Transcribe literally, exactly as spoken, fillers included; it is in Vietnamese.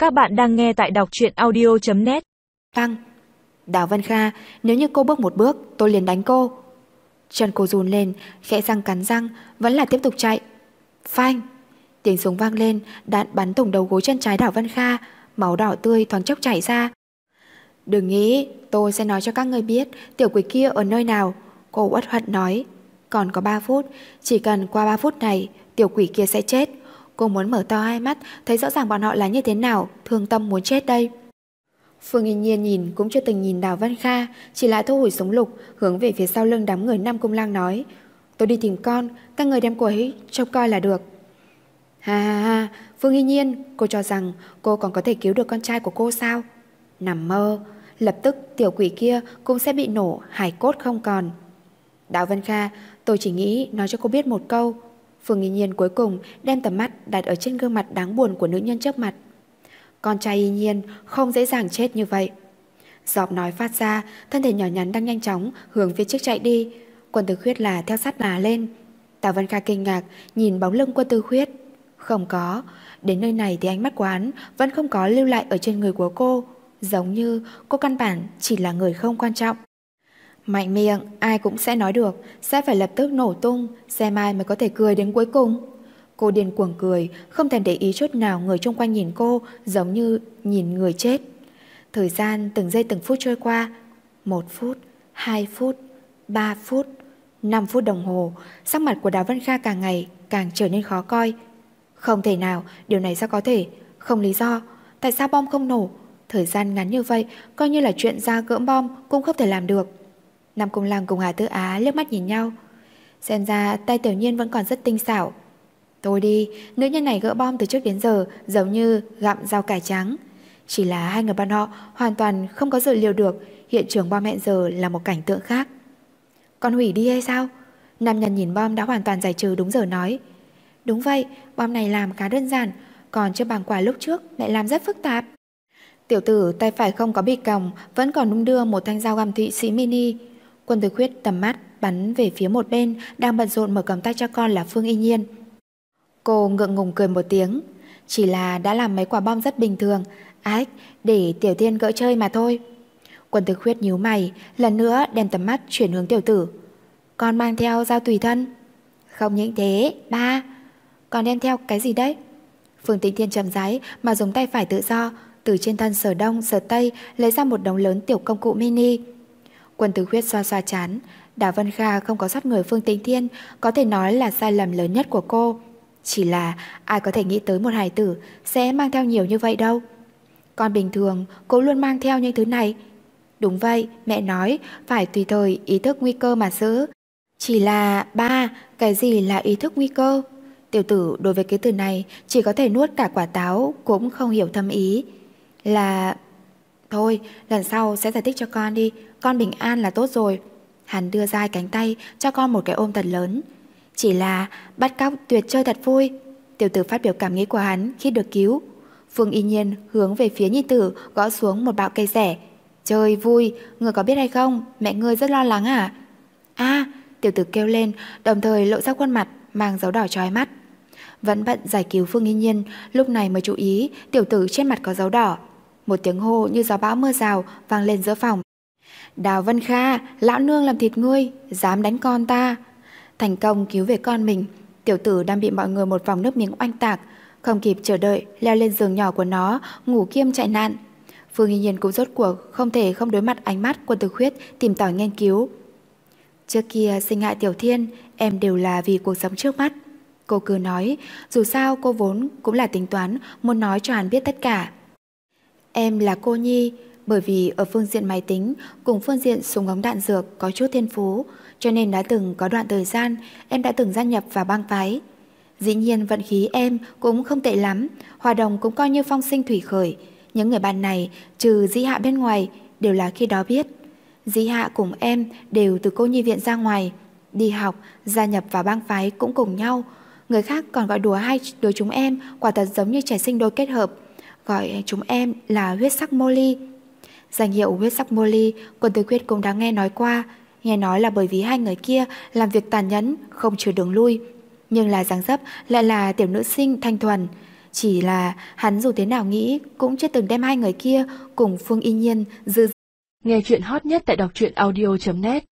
Các bạn đang nghe tại đọc truyện audio chấm net. Tăng. Đào Vân Kha, nếu như cô bước một bước, tôi liền đánh cô. Chân cô run lên, khẽ răng cắn răng, vẫn là tiếp tục chạy. Phanh. Tiếng súng vang lên, đạn bắn thủng đầu gối chân trái Đào Vân Kha, máu đỏ tươi thoáng chốc chảy ra. Đừng nghĩ, tôi sẽ nói cho các người biết tiểu quỷ kia ở nơi nào. Cô uất hận nói. Còn có ba phút, chỉ cần qua ba phút này, tiểu quỷ kia sẽ chết. Cô muốn mở to hai mắt, thấy rõ ràng bọn họ là như thế nào, thương tâm muốn chết đây. Phương Yên Nhiên nhìn cũng chưa từng nhìn Đào Vân Kha, chỉ lại thu hồi súng lục, hướng về phía sau lưng đám người Nam Cung Lang nói: tôi đi tìm con, các người đem cô ấy trông coi là được. Ha ha ha, Phương Yên Nhiên, cô cho rằng cô còn có thể cứu được con trai của cô sao? Nằm mơ, lập tức tiểu quỷ kia cũng sẽ bị nổ hài cốt không còn. Đào Vân Kha, tôi chỉ nghĩ nói cho cô biết một câu. Phương Yên Nhiên cuối cùng đem tầm mắt đặt ở trên gương mặt đáng buồn của nữ nhân trước mặt. Con trai Yên Nhiên không dễ dàng chết như vậy. Giọng nói phát ra, thân thể nhỏ nhắn đang nhanh chóng hướng phía trước chạy đi. Quân Tử Khuyết là theo sát là lên. Đào Vân Kha kinh ngạc nhìn bóng lưng Quân Tử Khuyết. Không có, đến nơi này thì ánh mắt của hắn vẫn không có lưu lại ở trên người của cô, giống như cô căn bản chỉ là người không quan trọng. Mạnh miệng ai cũng sẽ nói được, sẽ phải lập tức nổ tung, xem ai mới có thể cười đến cuối cùng. Cô điên cuồng cười, không thèm để ý chút nào người xung quanh nhìn cô, giống như nhìn người chết. Thời gian từng giây từng phút trôi qua. Một phút, hai phút, ba phút, năm phút đồng hồ. Sắc mặt của Đào Vân Kha càng ngày càng trở nên khó coi. Không thể nào, điều này sao có thể? Không lý do. Tại sao bom không nổ? Thời gian ngắn như vậy, coi như là chuyện ra gỡm bom cũng không thể làm được. Nam Cung Lang cùng Hà Tư Á liếc mắt nhìn nhau. Xem ra tay Tiểu Nhiên vẫn còn rất tinh xảo. Tôi đi, nữ nhân này gỡ bom từ trước đến giờ giống như gặm rau cải trắng. Chỉ là hai người bọn họ hoàn toàn không có dự liệu được hiện trường bom hiện giờ là một cảnh tượng khác. Còn hủy đi hay sao? Nam nhân nhìn bom đã hoàn toàn giải trừ đúng giờ nói. Đúng vậy, bom này làm khá đơn giản, còn chưa bằng quả lúc trước lại làm rất phức tạp. Tiểu tử tay phải không có bị còng, vẫn còn đung đưa một thanh dao găm Thụy Sĩ mini. Quân Tử Khuyết tầm mắt bắn về phía một bên đang bận rộn mở cầm tay cho con là Phương Yên Nhiên. Cô ngượng ngùng cười một tiếng. Chỉ là đã làm mấy quả bom rất bình thường, ách, để Tiểu Thiên gỡ chơi mà thôi. Quân Tử Khuyết nhíu mày, lần nữa đem tầm mắt chuyển hướng tiểu tử. Con mang theo dao tùy thân? Không những thế, ba. Còn đem theo cái gì đấy? Phương Tĩnh Thiên chậm rãi mà dùng tay phải tự do từ trên thân Sở Đông, Sở Tây lấy ra một đống lớn tiểu công cụ mini. Quân Tử Khuyết xoa xoa chán. Đào Vân Kha không có sót người Phương Tĩnh Thiên có thể nói là sai lầm lớn nhất của cô. Chỉ là ai có thể nghĩ tới một hài tử sẽ mang theo nhiều như vậy đâu. Con bình thường cô luôn mang theo những thứ này. Đúng vậy, mẹ nói phải tùy thời ý thức nguy cơ mà giữ. Chỉ là ba, cái gì là ý thức nguy cơ? Tiểu tử đối với cái từ này chỉ có thể nuốt cả quả táo cũng không hiểu thâm ý. Là... Thôi, lần sau sẽ giải thích cho con đi, con bình an là tốt rồi. Hắn đưa ra cánh tay cho con một cái ôm thật lớn. Chỉ là bắt cóc tuyệt chơi thật vui. Tiểu tử phát biểu cảm nghĩ của hắn khi được cứu. Phương Y Nhiên hướng về phía nhi tử gõ xuống một bạo cây rẻ. Chơi vui, ngươi có biết hay không, mẹ ngươi rất lo lắng à? À, tiểu tử kêu lên, đồng thời lộ ra khuôn mặt mang dấu đỏ chói mắt. Vẫn bận giải cứu Phương Y Nhiên, lúc này mới chú ý tiểu tử trên mặt có dấu đỏ. Một tiếng hô như gió bão mưa rào vang lên giữa phòng. Đào Vân Kha, lão nương làm thịt ngươi, dám đánh con ta. Thành công cứu về con mình. Tiểu tử đang bị mọi người một vòng nước miếng oanh tạc, không kịp chờ đợi leo lên giường nhỏ của nó ngủ kiêm chạy nạn. Phương Y Nhiên cũng rốt cuộc không thể không đối mặt ánh mắt của Tử Khuyết tìm tòi nghiên cứu. Trước kia sinh hại Tiểu Thiên, em đều là vì cuộc sống trước mắt. Cô cứ nói, dù sao cô vốn cũng là tính toán muốn nói cho hắn biết tất cả. Em là cô nhi, bởi vì ở phương diện máy tính cùng phương diện súng ống đạn dược có chút thiên phú, cho nên đã từng có đoạn thời gian em đã từng gia nhập vào bang phái. Dĩ nhiên vận khí em cũng không tệ lắm, hòa đồng cũng coi như phong sinh thủy khởi. Những người bạn này trừ Dĩ Hạ bên ngoài đều là khi đó biết. Dĩ Hạ cùng em đều từ cô nhi viện ra ngoài, đi học, gia nhập vào bang phái cũng cùng nhau. Người khác còn gọi đùa hai đứa chúng em quả thật giống như trẻ sinh đôi kết hợp, gọi chúng em là huyết sắc Molly. Danh hiệu huyết sắc Molly Quân Tử Khuyết cũng đã nghe nói qua. Nghe nói là bởi vì hai người kia làm việc tàn nhẫn, không chừa đường lui, nhưng là dáng dấp lại là tiểu nữ sinh thanh thuần. Chỉ là hắn dù thế nào nghĩ cũng chưa từng đem hai người kia cùng Phương Y Nhiên dư. Nghe chuyện hot nhất tại đọc truyện audio chấm net.